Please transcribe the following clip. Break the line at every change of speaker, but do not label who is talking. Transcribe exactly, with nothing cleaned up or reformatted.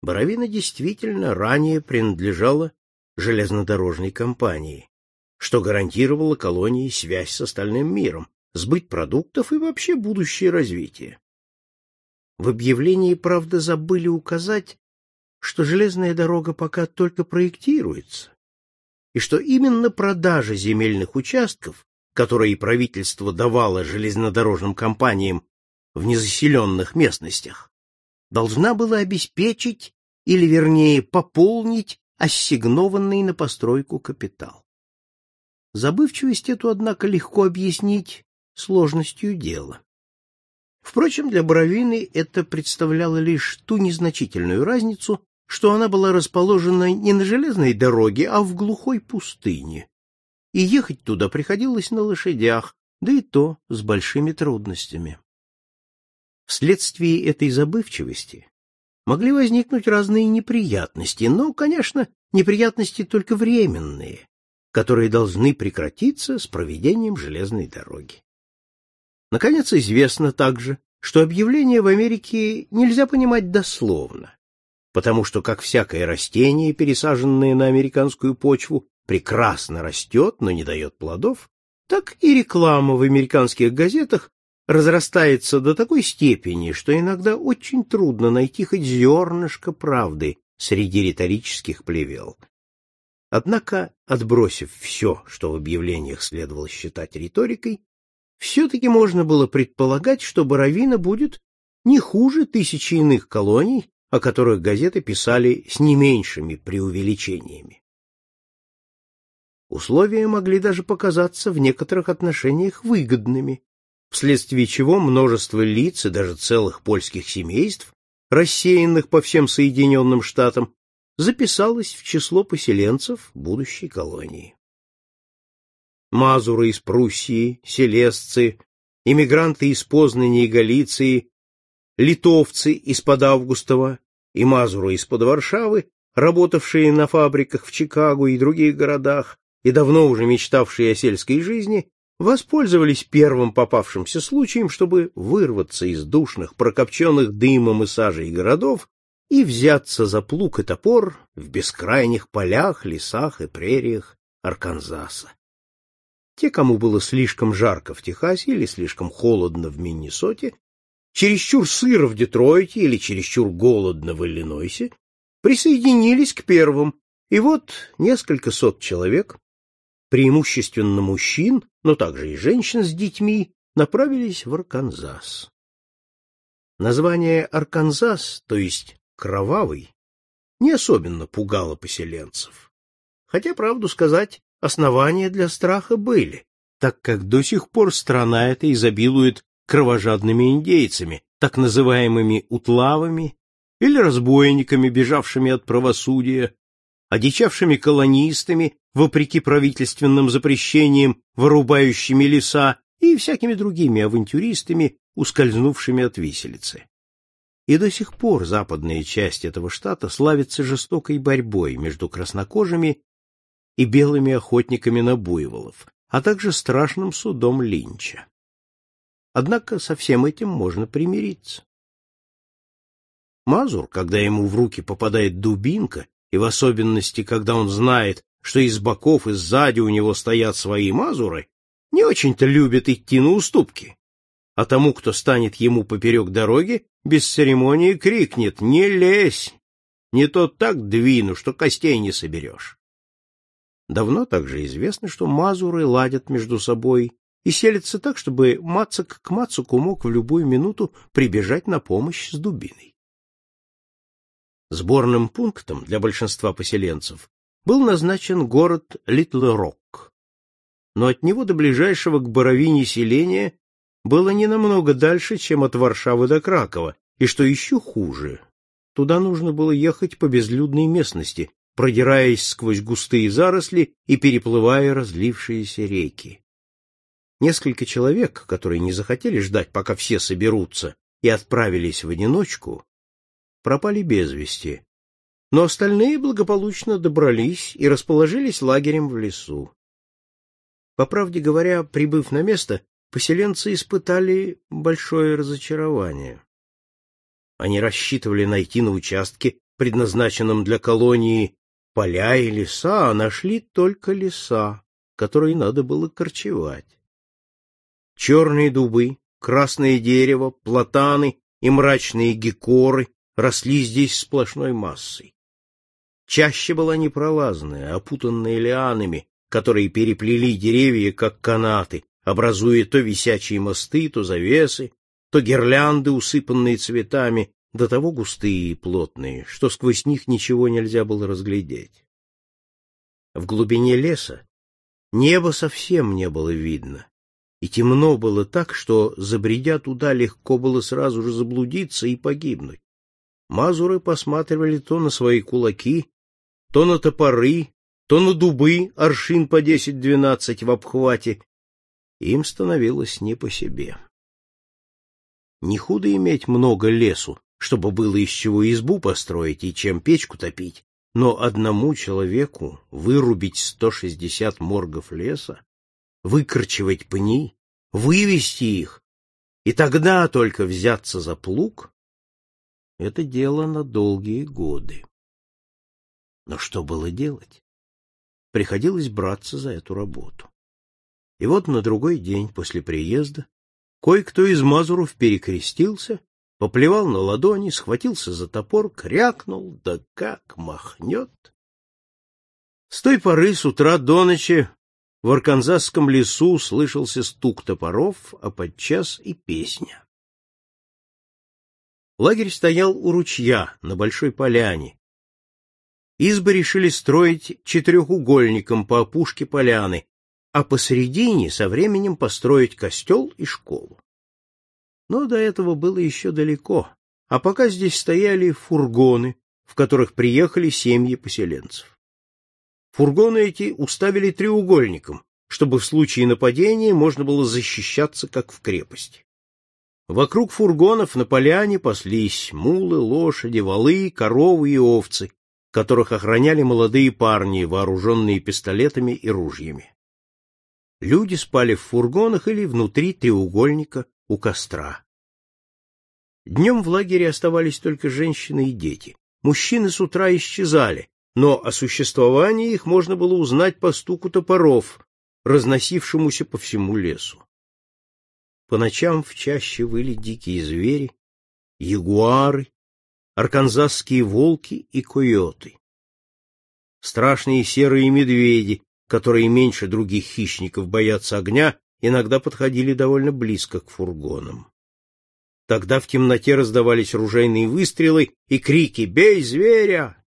Боровина действительно ранее принадлежала железнодорожной компании, что гарантировало колонии связь с остальным миром, сбыт продуктов и вообще будущее развитие. В объявлении, правда, забыли указать, что железная дорога пока только проектируется, и что именно продажа земельных участков, которые правительство давало железнодорожным компаниям в незаселенных местностях, должна была обеспечить, или, вернее, пополнить ассигнованный на постройку капитал. Забывчивость эту, однако, легко объяснить сложностью дела. Впрочем, для Боровины это представляло лишь ту незначительную разницу, что она была расположена не на железной дороге, а в глухой пустыне, и ехать туда приходилось на лошадях, да и то с большими трудностями. Вследствие этой забывчивости могли возникнуть разные неприятности, но, конечно, неприятности только временные, которые должны прекратиться с проведением железной дороги. Наконец, известно также, что объявление в Америке нельзя понимать дословно, потому что, как всякое растение, пересаженное на американскую почву, прекрасно растет, но не дает плодов, так и реклама в американских газетах разрастается до такой степени, что иногда очень трудно найти хоть зернышко правды среди риторических плевел. Однако, отбросив все, что в объявлениях следовало считать риторикой, все-таки можно было предполагать, что Боровина будет не хуже тысячи иных колоний, о которых газеты писали с не меньшими преувеличениями. Условия могли даже показаться в некоторых отношениях выгодными, вследствие чего множество лиц и даже целых польских семейств, рассеянных по всем Соединенным Штатам, записалось в число поселенцев будущей колонии. Мазуры из Пруссии, селезцы, эмигранты из Познани и Галиции, литовцы из-под Августова и мазуры из-под Варшавы, работавшие на фабриках в Чикаго и других городах и давно уже мечтавшие о сельской жизни, воспользовались первым попавшимся случаем, чтобы вырваться из душных, прокопченных дымом и сажей городов и взяться за плуг и топор в бескрайних полях, лесах и прериях Арканзаса. Те, кому было слишком жарко в Техасе или слишком холодно в Миннесоте, чересчур сыро в Детройте или чересчур голодно в Иллинойсе, присоединились к первым, и вот несколько сот человек, преимущественно мужчин, но также и женщин с детьми, направились в Арканзас. Название Арканзас, то есть Кровавый, не особенно пугало поселенцев. Хотя, правду сказать, основания для страха были, так как до сих пор страна эта изобилует кровожадными индейцами, так называемыми утлавами или разбойниками, бежавшими от правосудия, одичавшими колонистами, вопреки правительственным запрещениям, вырубающими леса и всякими другими авантюристами, ускользнувшими от виселицы. И до сих пор западная часть этого штата славится жестокой борьбой между краснокожими и белыми охотниками на буйволов, а также страшным судом Линча. Однако со всем этим можно примириться. Мазур, когда ему в руки попадает дубинка, и в особенности, когда он знает, что из боков и сзади у него стоят свои мазуры, не очень-то любит идти на уступки. А тому, кто станет ему поперек дороги, без церемонии крикнет: «Не лезь! Не то так двину, что костей не соберешь». Давно также известно, что мазуры ладят между собой и селятся так, чтобы мацак к мацаку мог в любую минуту прибежать на помощь с дубиной. Сборным пунктом для большинства поселенцев был назначен город Литл-Рок, но от него до ближайшего к Боровине селения было не намного дальше, чем от Варшавы до Кракова, и, что еще хуже, туда нужно было ехать по безлюдной местности, продираясь сквозь густые заросли и переплывая разлившиеся реки. Несколько человек, которые не захотели ждать, пока все соберутся, и отправились в одиночку, пропали без вести, но остальные благополучно добрались и расположились лагерем в лесу. По правде говоря, прибыв на место, поселенцы испытали большое разочарование. Они рассчитывали найти на участке предназначенном для колонии, поля и леса, а нашли только леса, которые надо было корчевать. Черные дубы, красное дерево, платаны и мрачные геккоры росли здесь сплошной массой. Чаща была непролазная, опутанная лианами, которые переплели деревья, как канаты, образуя то висячие мосты, то завесы, то гирлянды, усыпанные цветами, до того густые и плотные, что сквозь них ничего нельзя было разглядеть. В глубине леса небо совсем не было видно, и темно было так, что, забредя туда, легко было сразу же заблудиться и погибнуть. Мазуры посматривали то на свои кулаки, то на топоры, то на дубы, аршин по десять-двенадцать в обхвате. Им становилось не по себе. Не худо иметь много лесу, чтобы было из чего избу построить и чем печку топить, но одному человеку вырубить сто шестьдесят моргов леса, выкорчевать пни, вывести их, и тогда только взяться за плуг — это дело на долгие годы. Но что было делать? Приходилось браться за эту работу. И вот на другой день после приезда кое-кто из мазуров перекрестился, поплевал на ладони, схватился за топор, крякнул, да как махнет. С той поры с утра до ночи в арканзасском лесу слышался стук топоров, а подчас и песня. Лагерь стоял у ручья на большой поляне. Избы решили строить четырехугольником по опушке поляны, а посредине со временем построить костел и школу. Но до этого было еще далеко, а пока здесь стояли фургоны, в которых приехали семьи поселенцев. Фургоны эти уставили треугольником, чтобы в случае нападения можно было защищаться, как в крепости. Вокруг фургонов на поляне паслись мулы, лошади, волы, коровы и овцы, которых охраняли молодые парни, вооруженные пистолетами и ружьями. Люди спали в фургонах или внутри треугольника у костра. Днем в лагере оставались только женщины и дети. Мужчины с утра исчезали, но о существовании их можно было узнать по стуку топоров, разносившемуся по всему лесу. По ночам в чаще выли дикие звери, ягуары, арканзасские волки и койоты. Страшные серые медведи, которые меньше других хищников боятся огня, иногда подходили довольно близко к фургонам. Тогда в темноте раздавались ружейные выстрелы и крики «Бей зверя!